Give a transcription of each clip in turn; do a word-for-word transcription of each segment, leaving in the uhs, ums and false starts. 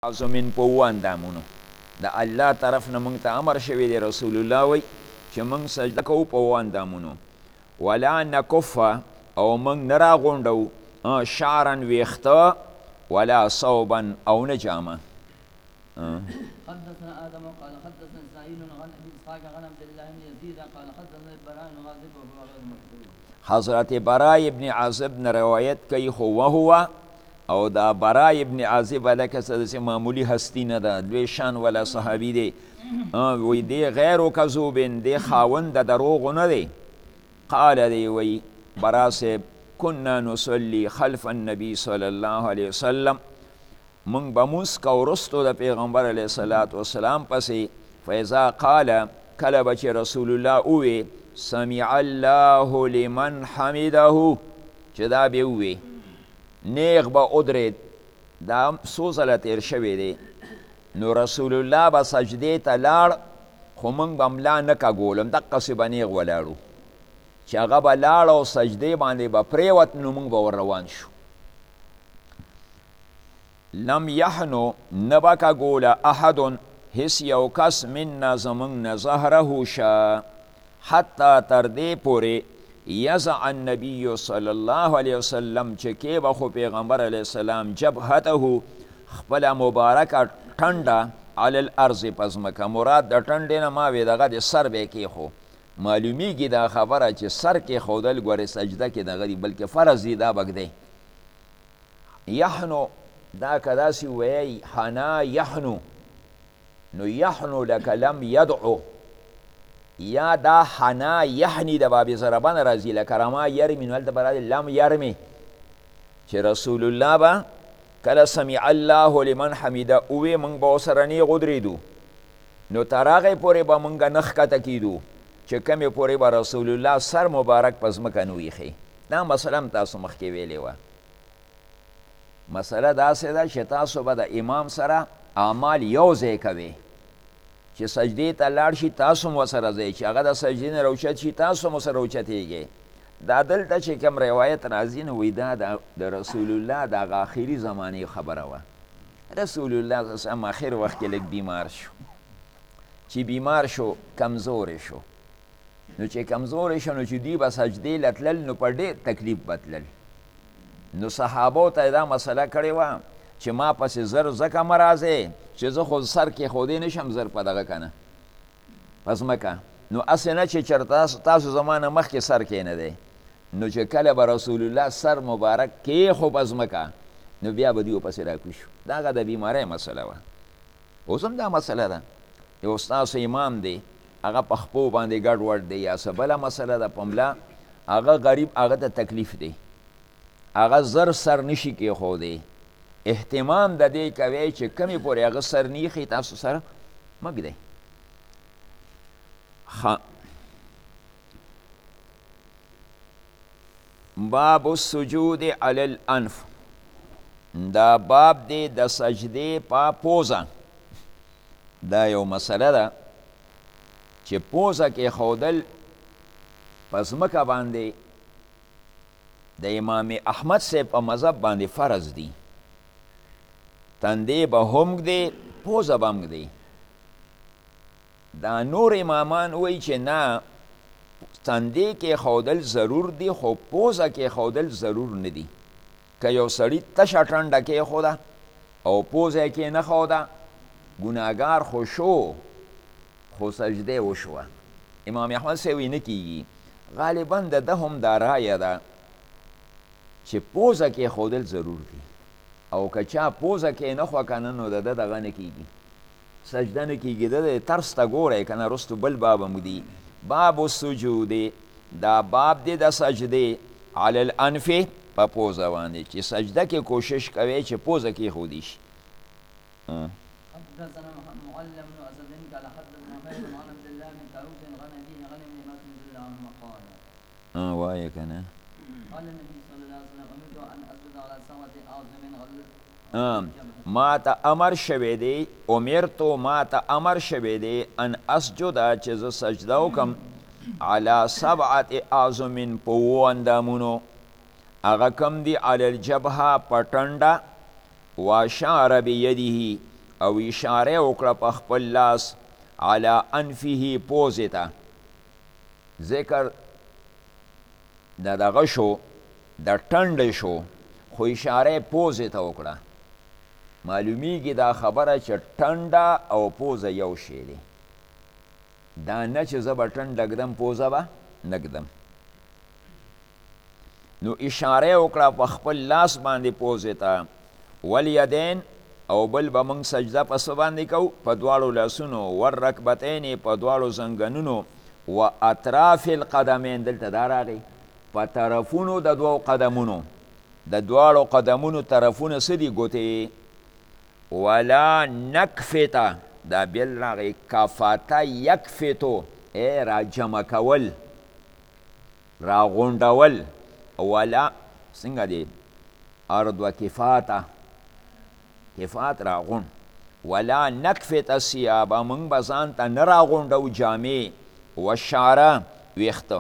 عظمن په اووه اندامونو د الله طرف نه موږ ته امر شوی دی، رسول الله وی چې موږ سجده کوو په اووه اندامونو. ولا نکفه او موږ نه راغونډو شعرا ویښته ولا صوبا او نه جامه. حدثنا آدم قال حدثنا إسماعيل عن أبي إسحاق عن عبد الله بن يزيد قال حدثنا البراء بن عازب وهو غير مشهور. حضرت براء ابن عازب نه روایت کوي خو وهو او دا براء ابن عازب لکه څه معمولی هستی نه ده، لوی شان ولا صحابي دی، وی دی غیر کذوبن، دی خاوند د دروغو نه دی. قال دی وی براء صاحب كنا نصلي خلف النبي صلی الله علیه وسلم، من بموس کو رستو د پیغمبر علیه الصلاة والسلام پسې، فاذا قال کله به چې رسول الله اوی سمع الله لمن حمده، چې دا به اوی نیغ به ادرید، دا څو ځله تیر شوی دی. نو رسول الله به سجدې ته لاړ خو موږ به ملا نه کږولم، دقسې به نیغ ولاړو، چې هغه به لاړ او سجدې باندې به پرېوت، نو موږ به ور روان شو. لم یحنو نه به کږوله احد هیڅ یو کس منا زموږ نه ظهره شه حتی تر دې پورې یزع النبی صلی الله علیه وسلم چې کې به خو پیغمبر علیه السلام جبهته خپله مبارکه ټنډه علی الارض په ځمکه، مراد د ټنډې نه ما وی دغه د سر به یې کېښو. معلومیږي دا خبره چې سر کېښودل ګورې سجده کې دغه دی، بلکې فرض دی، دا بږدی. یحنو دا که داسې ویی حنا یحنو، نو یحنو لکه لم یدعو، یا دا حنا یحنی د باب ضربه نه راځي، لکه رما یرمی، نو هلته به راځي لم یرمی، چې رسول الله به کله سمع الله لمن حمیده اوی موږ به ورسره نیغ ودرېدو، نو تر هغې پورې به موږ نه ښکته کېدو چې کمې پورې به رسول الله سر مبارک په ځمکه نه ویښي. دا مسله هم تاسو مخکې ویلې وه. مسله داسې ده چې تاسو به د امام سره اعمال یو ځای کوئ، چې سجدې ته لاړ شي تاسو هم ورسره ځئ، چې هغه د سجدې نه راوچت شي تاسو هم ورسره اوچتېږئ. دا دلته چې کوم روایت راځي نو وایي دا د رسول الله د هغه آخري زمانې خبره وه. رسول الله صلی الله علیه وسلم آخر وخت کې لږ بیمار شو، چې بیمار شو کمزوری شو، نو چې کمزوری شو نو چې دوی به سجدې له تلل نو په ډېر تکلیف به تلل. نو صحابو ته دا مسله کړې وه چې ما پسې زر ځکه مه راځئ چې زه خو سر کېښودی نه شم زر په دغه که نه په ځمکه، نو هسې نه چې چېرته تاسو زما نه مخکې سر کېنهدی، نو چې کله به رسول الله سر مبارک کېښو په ځمکه نو بیا به دوی ورپسې راکوي شو. دا هغه د بیمارۍ مسله وه. اوس هم دا مسله ده، یو ستاسو امام دی هغه په خپو باندې ګډ وډ دی، یا څه بله مسله ده په ملا، هغه غریب هغه ته تکلیف دی، هغه زر سر نشي کېښودی، اهتمام د دې کوي چې کمې پورې هغه سر نیخي تاسو سره مه ږدئ. باب السجود علی الانف، دا باب دی د سجدې په پوزه. دا یو مسله ده چې پوزه کېښودل په ځمکه باندې د امام احمد صاحب په مذهب باندې فرض دی. تندې به هم ږدي، پوزه به هم ږدي. دا نور امامان وایي چې نه، تندې کېښودل ضرور دی خو پوزه کېښودل ضرور نه دی. که یو سړي تشه ټنډه کېښوده او پوزه یې کېنښوده ګناهګار خو شو خو سجده وشوه. امام احمد صاحب وایي نه کېږي. غالبا د ده هم دا رایه ده چې پوزه کېښودل ضرور دی، او که چا پوزه کېنښوه که نه نو د ده دغه نه کېږي، سجده نه کېږي. د ده طرز ته ګورئ که نه، رستو بل باب هم دی. باب السجود، دا باب دی د سجدې علی الانف په پوزه باندې، چې سجده کې کوشش کوي چې پوزه کېښودی شي. حدثنا معلم بن اسد قال حدثنا خير عن عبد الله بن طاووس عن ابيه عن ابن مسعود رضي الله عنه قال اه وایه که نه، قال النبي صلى الله عليه وسلم امرت ان اسجد على سبعه اعظم غل ما ته امر شوی دی، امرتو ما ته امر شوی دی ان اسجد چې زه سجده وکم علی سبعة اعظم په اووه اندامونو، هغه کم دی علی الجبهه په ټنډه، واشعر بیده او اشاره وکړه په خپل لاس علی انفه پوزې ته ذکر د دغه شو د ټنډې شو خو اشاره پوزې ته وکړه معلومیږي دا خبره چې ټنډه او پوزه یو شی دی دا نه چې زه به ټنډ ږدم پوزه به نه ږدم نو اشاره وکړه په خپل لاس باندې پوزې ته والیدین او بل به موږ سجده په څه باندې کوو په دواړو لاسونو والرکبتین په دواړو زنګنونو و اطراف القدمین دلته دا راغی په طرفونو د دوو قدمونو د دواړو قدمونو طرفونه څه دي ګوتې ولا نکفته دا بیل راغی کفته یکفتو ای را جمع کول را غونډول ولا څنګه دی ارض و کفاته کفات را غون ولا نکفت الثياب من بزان ته نه را غونډو جامې والشعر ویخته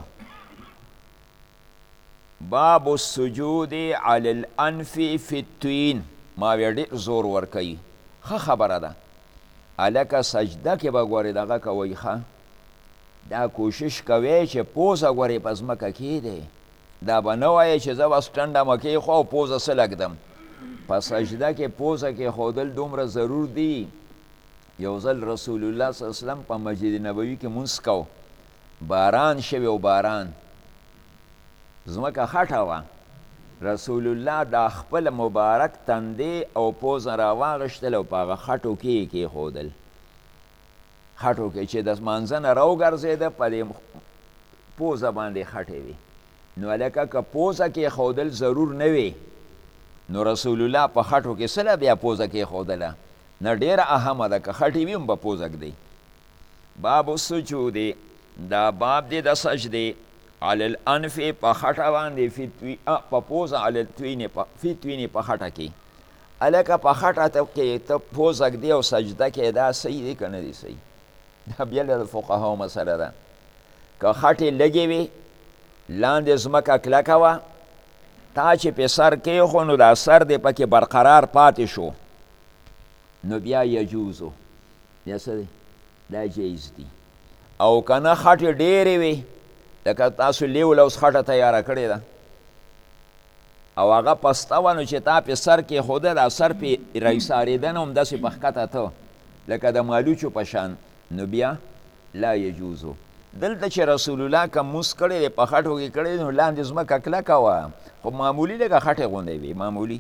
باب السجود علی الانف فی التوین ما ډېر زور ورکوي ښه خبره ده هلکه سجده کې به ګورې دغه کوئ ښه دا کوشش کوئ چې پوزه ګورې په ځمکه کښېږدئ دا به نه وایې چې زه بس ټنډه مه کښېښو او پوزه څه لږدم په سجده کې پوزه کېښودل دومره ضرور دي یو ځل رسول الله صلی الله علیه وسلم په مسجد نبوي کې مونځ کو باران شوی و باران ځمکه خټه وه رسول الله دا خپل مبارک تندې او پوزه راواغېشتل او په هغه خټو کې یې کېښودل خټو کې چې د مانځه نه راوګرځېده په دې پوزه باندې خټې وي نو هلکه که پوزه کېښودل ضرور نه وي نو رسول الله په خټو کې سله بیا پوزه کېښودله نه ډېره اهمه ده که خټې وي هم به پوزه ږدئ باب السجود دا باب دی د سجدې علی الانف په خټه باندې په پوزه علی التوین فی توین په خټه کې هلکه په خټه کې ته پوزه ږدې او سجده کې دا صحیح دی که نه دی صحیح دا بیا د فقهاو مسله ده که خټې لږې وي لاندې ځمکه کلکه وه تا چې پې سر کېښو نو دا سر دی پکې برقرار پاتې شو نو بیا یجوزو بیا څه دی دا جایز دی او که نه خټې ډېرې وي لکه تاسو لیو لوس خټه تیاره کړې ده او هغه پسته وه نو چې تا پې سر کېښوده دا سر پې راایسارېده نه همداسې په ښکته ته لکه د مالوچو په شان نو بیا لا یجوزو دلته چې رسول الله که مونځ کړی دی په خټو کې کړی نو لاندې ځمکه کلکه وه خو معمولي لکه خټې غوندې وي معمولي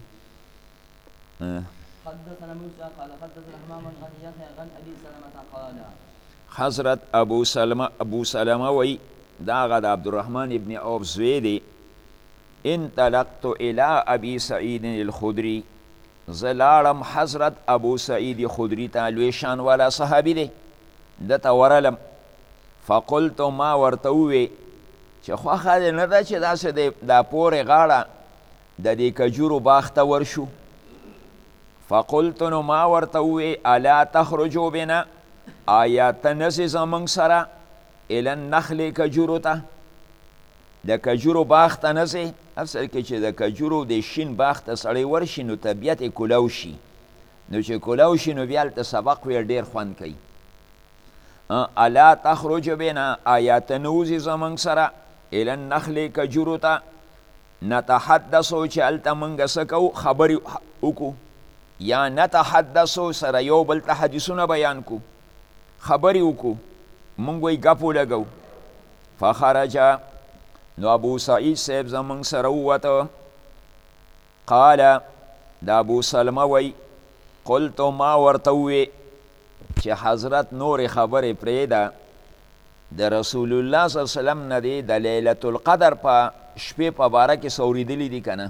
حدثنا موسى قال حدثنا حمام عن يحيى عن ابي سلمة قال حضرت ابو سلمه ابو سلمه وی دا هغه د عبدالرحمن ابن عوف زوی دی انطلقت الى ابي سعید الخدري زه لاړم حضرت ابو سعید خدري ته لوی شان والا صحابي دی دته ورلم فقلت ما ورته ووی چې خوښه دې نه ده چې داسې دی دا پورې غاړه د دې کجورو باغ ته ورشو فقلت نو ما ورته ووی الا تخرجو بنا آیا ته نسې زموږ سره الی النخل کجورو ته د کجورو باغ ته نسې اصل کې چې د کجورو د شین باغ ته سړی ورشي نو طبیعت یې کولو شي نو چې کولو شي نو بیا هلته سبق وی ډېر خوند کوي الا تخرج بنا آیا ته نوځې زموږ سره الی النخل کجورو ته نتحدثو چې هلته موږ څه کوو خبرې وکړو یا نتحدثو سره یو بل ته حدیثونه بیان کو خبرې وکړو مونږ وی ګپ ولګو فخرج نو ابو سعید صاحب زمونږ سره ووته قال دا ابو سلمه وی قلت ما ورته ووی چې حضرت نورې خبرې پرېږده د رسول الله صلی الله علیه وسلم نه دی د لیلة القدر په شپې په باره کې څه اورېدلي دي که نه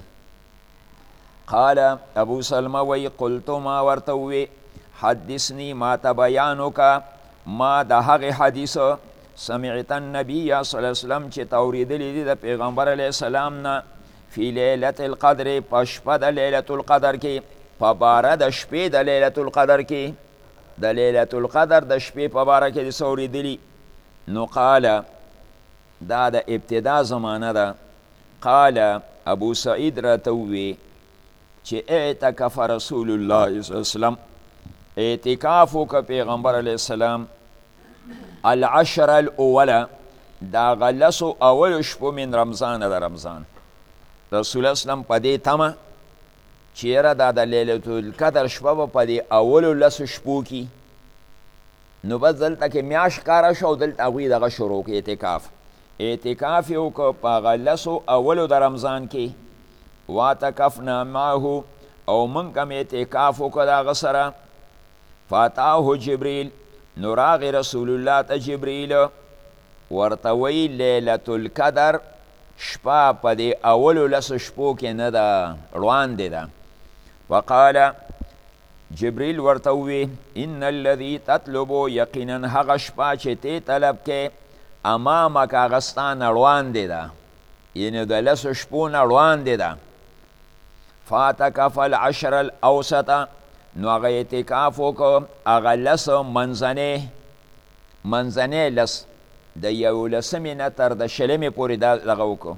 قال ابو سلمه وی قلت ما ورته ووی حدثني ما ته بیان وکړه ما د هغې حدیث سمعت النبي صلی الله علیه وسلم چې ته اورېدلی دي د پیغمبر علیه السلام نه فی لیلة القدر په شپه د لیلة القدر کې په باره د شپې د لیلة القدر کې د لیلة القدر د شپې په باره کې د څه اورېدلي نو قال دا د ابتدا زمانه ده قال ابو سعید راته ووی چې اعتکف رسول الله صلی الله علیه وسلم اعتکاف وکړه پیغمبر علیه السلام العشر الاوله دا غلسو اول شپو من رمضان د رمضان رسول الله اسلام په دې تمه چیرې دا د لیلة القدر شپه به په دې اولو لسو شپو کې نو بس دلته کې میاشت ښکاره شو او دلته هغوی دغه شروع کړي اعتکاف اعتکاف یې وکړه په هغه لسو اولو د رمضان کې واعتکفنا معه او موږ هم اعتکاف وکړه د هغه سره فاتاه جبریل نو راغی رسول الله ته جبریل ورته وی لیلة القدر شپه په دې اولو لسو شپو کې نه ده وړاندې ده وقال جبریل ورته وی ان الذي تطلبو یقینا هغه شپه چې تی طلب کې امامک هغه ستا نه وړاندې ده یعنې د لسو شپو نه وړاندې ده فاعتکف العشر الاوسطه نو هغه اعتکاف وکړه هغه لس منځنی منځنی لس د یو لسمې نه تر د شلمې پورې دغه وکړو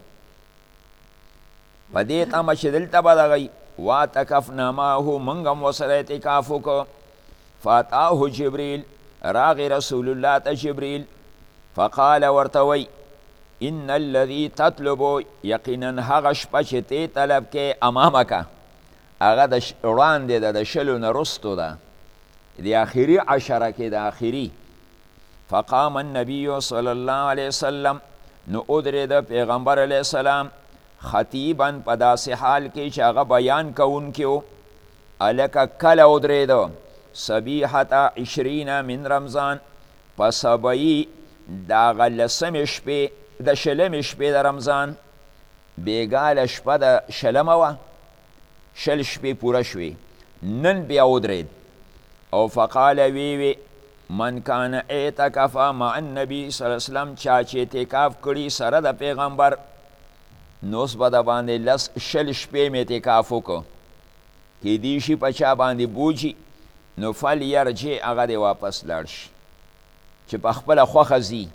په دې تمه چې دلته به دغه واعتکفنا معه موږ هم ورسره اعتکاف وکړو فاتاه جبریل راغی رسول الله ته جبریل فقال ورته وی ان الذي تطلبو یقینا هغه شپه چې تی طلب کې امامکه هغه د وړاندې ده د شلو نه رستو ده د آخري عشره کې د آخري فقام النبی صلی الله علیه وسلم نو ادرېده پیغمبر علیه السلام خطیبا په داسې حال کې چې هغه بیان کوونکی و هلکه کله ودرېده صبیحة عشرین من رمضان په سبعي د هغه لسمې شپې د شلمې شپې د رمضان بېګاله شپه د شلمه وه شل شپې پوره شوې نن بیا ودرېد او فقال وی وی من کان اعتکف مع النبي صلی الله علیه وسلم چا چې اعتکاف کړي سره د پیغمبر نو اوس به د باندې لس شل شپې مې اعتکاف وکړو کیدای شي په چا باندې بوجي نو فلیرجع هغه دې واپس لاړ شي چې په خپله خوښه ځي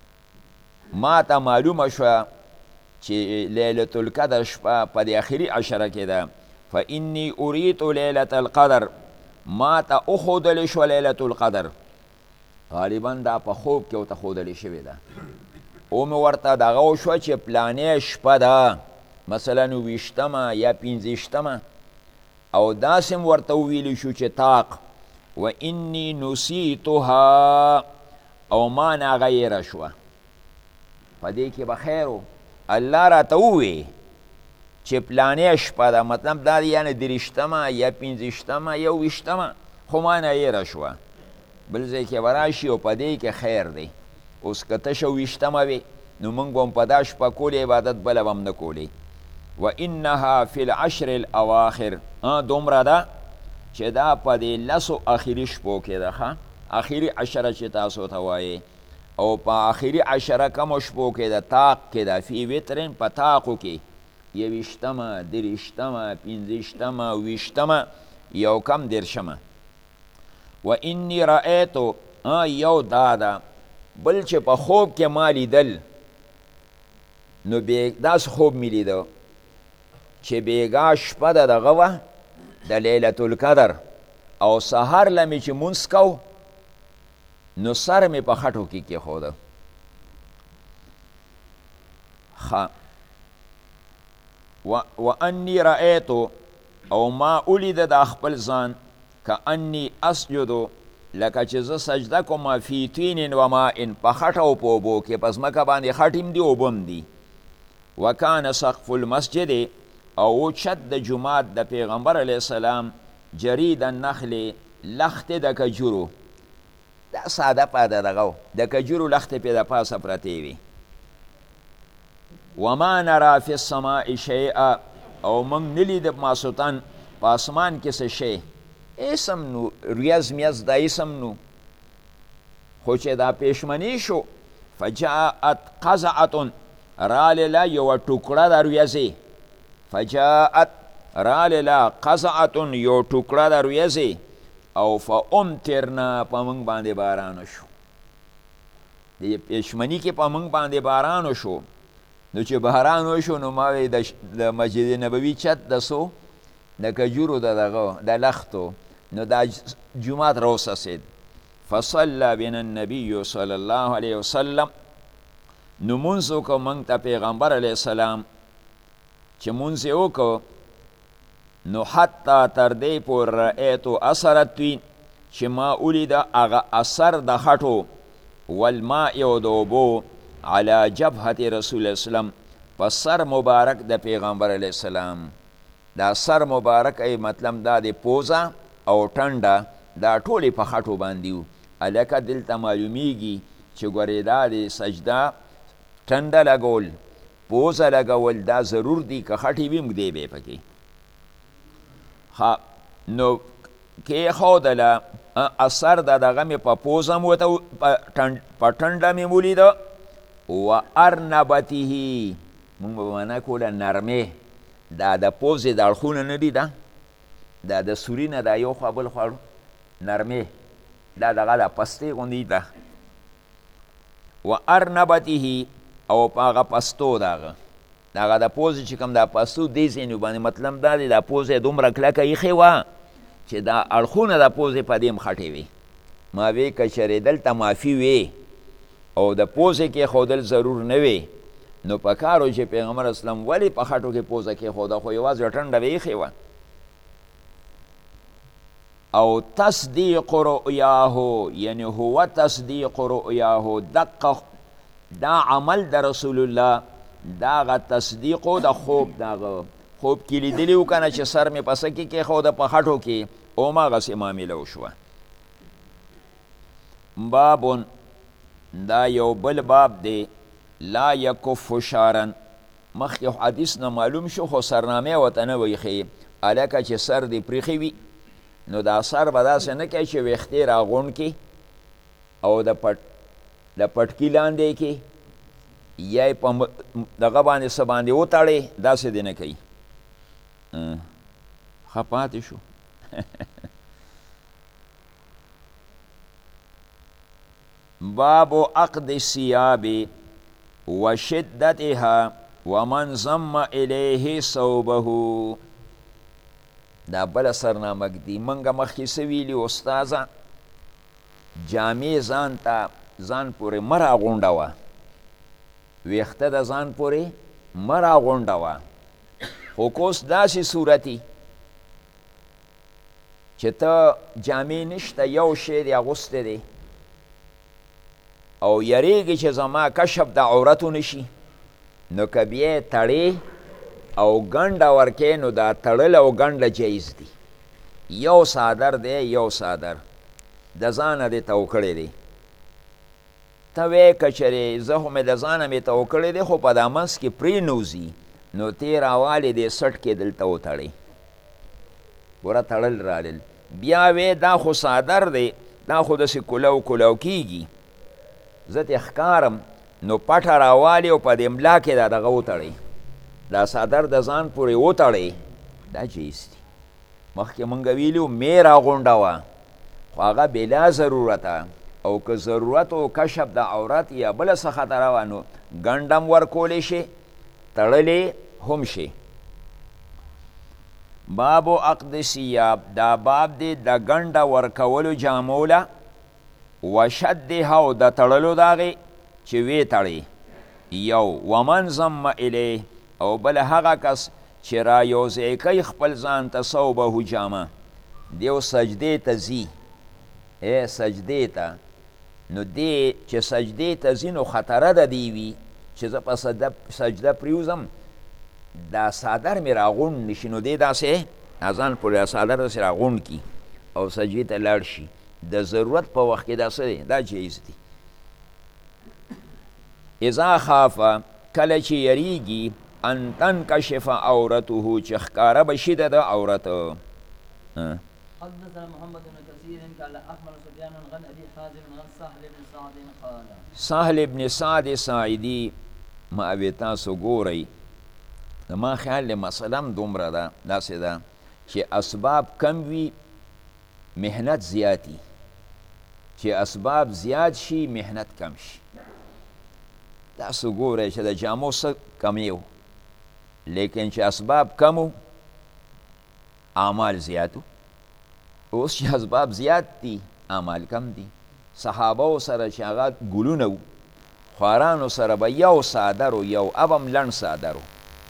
ما ته معلومه شوه چې لیلة القدر شپه په د آخري عشره کې ده فإني أريد لیلة القدر ما ته اښودلې شوه لیلة القدر غالبا دا په خوب کې ورته ښودلې شوې ده او مې ورته دغه وشوه چې پلانې شپه ده مثلا ویشتمه یا پنځویشتمه او داسې م ورته وویلی شو چې طاق و انی نسیتها او ما نه هغه یېره شوه په دې کې به خیر و الله راته ووی چې پلانې شپه ده مطلب دا دی یعنې دېرشتمه یا پنځویشتمه یا ویشتمه خو ما نه یېره شوه بل ځای کې به راشي او په دې کې خیر دی اوس که تشه ویشتمه وي نو موږ به هم په دا شپه کولې عبادت بله به هم نه کولې و انها فی العشر الاواخر دومره ده چې دا په دې لسو آخري شپو کې ده ښه آخري عشره چې تاسو ته وایې او په آخري عشره کمو شپو کې ده طاق کې ده فی وترن په طاقو کې یویشتمه دېرشتمه پنځویشتمه ویشتمه یو کم دېرشمه و انی رأیتو یو دا ده بل چې په خوب کې ما لیدل نو داسې خوب می لیده چې بیګا شپه د دغه وه د لیلة القدر او سهار له مې چې مونځ کو نو سر مې په خټو کې کېښوده ښه و انی رأیتو او ما ولیده د خپل ځان که انی اسجدو لکه چې زه سجده کوم فی طین و ماء په خټه او په اوبو کې په ځمکه باندې خټ دي اوبه هم دي وکان سقف المسجد او چت د جومات د پیغمبر علیه السلام جرید النخل لختې د کجورو دا ساده پاده دغه د کجورو لختې پې د پاسه پرتې وي وما نرا فی السماء شیئا او موږ نه لیده ماسوتن په اسمان کې څه شی اسم نو ریاض میاز دا اسم نو خو چې دا پیشمنی شو فجاءت قزعة رالیلا یو ټوکړه د ریاضې فجاءت رالیلا قزعة یو ټوکړه د ریاضې او فامطرنا په موږ باندې باران شو د پیشمنی کې په موږ باندې باران شو نو چې باران وشو نو ما د مسجد نبوي چت د سو د کجورو د دغه د لختو نو دا جمعات راوڅڅېد. فصلی بنا النبي صلی الله علیه وسلم، نو مونځ وکړو موږ ته پیغمبر علیه السلام. چې مونځ یې وکړو نو حتی تر دې پورې رأیتو اثر الطین، چې ما ولیده هغه اثر د خټو والماء او د اوبو علی جبهة رسول الله وسلم، په سر مبارک د پیغمبر علیه السلام. دا سر مبارک ای مطلب دا د پوزه او ټنډه دا ټولې په خټو باندې وو. هلکه دلته معلومیږي چې ګورې دا د سجده ټنډه لګول پوزه لګول دا ضرور دي، که خټې وي موږ دی به یې پکې ها. نو کېښودله اثر د دغه مې په پوزه م ورته په ټنډه مې ولیده. و ارنبته مونږ به معنا کوله نرمې، دا د پوزې د اړخونه نه دي، دا دا د سوري نه دا یو خوا بل خوا نرمې، دا دغه د پستې غوندې ده. و ارنبته او په هغه پستو دغه دغه د پوزې چې کوم دا پستو دې ځینو باندې مطلب دا دی دا پوزه دومره کلکه ایښې وه چې دا اړخونه د پوزې په دې م خټې وي. ما وی که چېرې دلته معافي وي او د پوزې کېښودل ضرور نه وي، نو په کار و چې پیغمبر اسلام ولې په خټو کې پوزه کېښوده، خو یوازې ټنډه به ایښې وه. او تصدیق رؤیاه، یعنی هو تصدیق رؤیاه، دقه دا عمل د رسول الله داغه تصدیق د خوب، داغه خوب کې لیدلی و که نه چې سر مې په څه کې کېښوده په خټو کې، هماغسې معامله وشوه. بابون دا یو بل باب دی، لا یکف شارن. مخکې حدیث نه معلوم شو خو سرنامې ورته نه ویښې، هلکه چې سر دې پریښی وي نو دا سر به داسې نه کوي چې ویښتې راغونډ کړي او د پټ د پټکي لاندې کې یا یې په دغه باندې څه باندې وتړې، داسې دې نه کوي. ښه پاتې شو. باب عقد الثياب وشدتها ومن ضم الیه ثوبه. دا بله سرنامه ږدي. موږ مخکې څه ویلي استاذه، جامې ځان ته ځان پورې مه راغونډوه، ویښته د ځان پورې مه راغونډوه، خو کوس داسې صورتي چې ته جامې نشته، یو شی دی اغوستی دی او یریږي چې زما کشف د عورتو نشي، نو که بیا یې تړې او ګنډه ورکې نو دا تړل او ګنډه جایز دي. یو صادر دی، یو صادر د ځانه دې تو کړی دی. ته وی که چېرې زه خو مې د ځانه مې تو کړی دی خو په دا منځ کې پرېنوځي، نو تی راوالې دې سټ کې دلته وتړئ. ګوره تړل رالل. بیا وی دا خو صادر دی، دا خو داسې کولو کولو کېږي، زه ترې ښکارم نو پټه راوالې او په دې ملا کې دا دغه وتړئ، دا صادر د ځان پورې وتړئ، دا جایز دي. مخکې مونږ ویلي وو مې راغونډوه، خو هغه بلا ضرورته، او که ضرورت و کشف د عورت یا بله څه خطره وه نو ګنډم ورکولی شي، تړلی هم شي. بابو عقد ثياب، دا باب دی د ګنډه ورکولو جامو له، وشدها او د تړلو د هغې چې ویې تړي. یو ومن ضم الیه، او بل هغه کس چې را یوځای کوي خپل ځان ته ثوبه جامه، دیو سجدې ته ځي، ای سجدې ته، نو دی چې سجدې ته ځي نو خطره ده دی وي چې زه په سجده پریوځم دا صادر مې راغونډ نشي، نو دی داسې ځان پورې صادر داسې راغونډ کي او سجدې ته لاړ شي. د ضرورت په وخت کې دا څه دی، دا جایز دی. اذا خافه، کله چې یریږي، ان تنکشف عورته، چې ښکاره به شي د عورت. حدثنا محمد بن كثير قال اخبر سفيان عن ابي حازم عن سهل بن سعد قال سهل بن سعد ساعدي. ما ابي تاسو ګورئ، ما خیال دی مثلا دومره ده، داسې ده چې اسباب کم وي محنت زیاتی، چې اسباب زیاد شي محنت کم شي. تاسو ګورئ چې د جامو څه کمی و، لیکن چې اسباب کمو اعمال زیاتو. اوس چې اسباب زیات دي اعمال کم دي. صحابه سره چې هغه ګلونه و، خوارانو سره به یو څادر و، یو اب هم لنډ څادر و،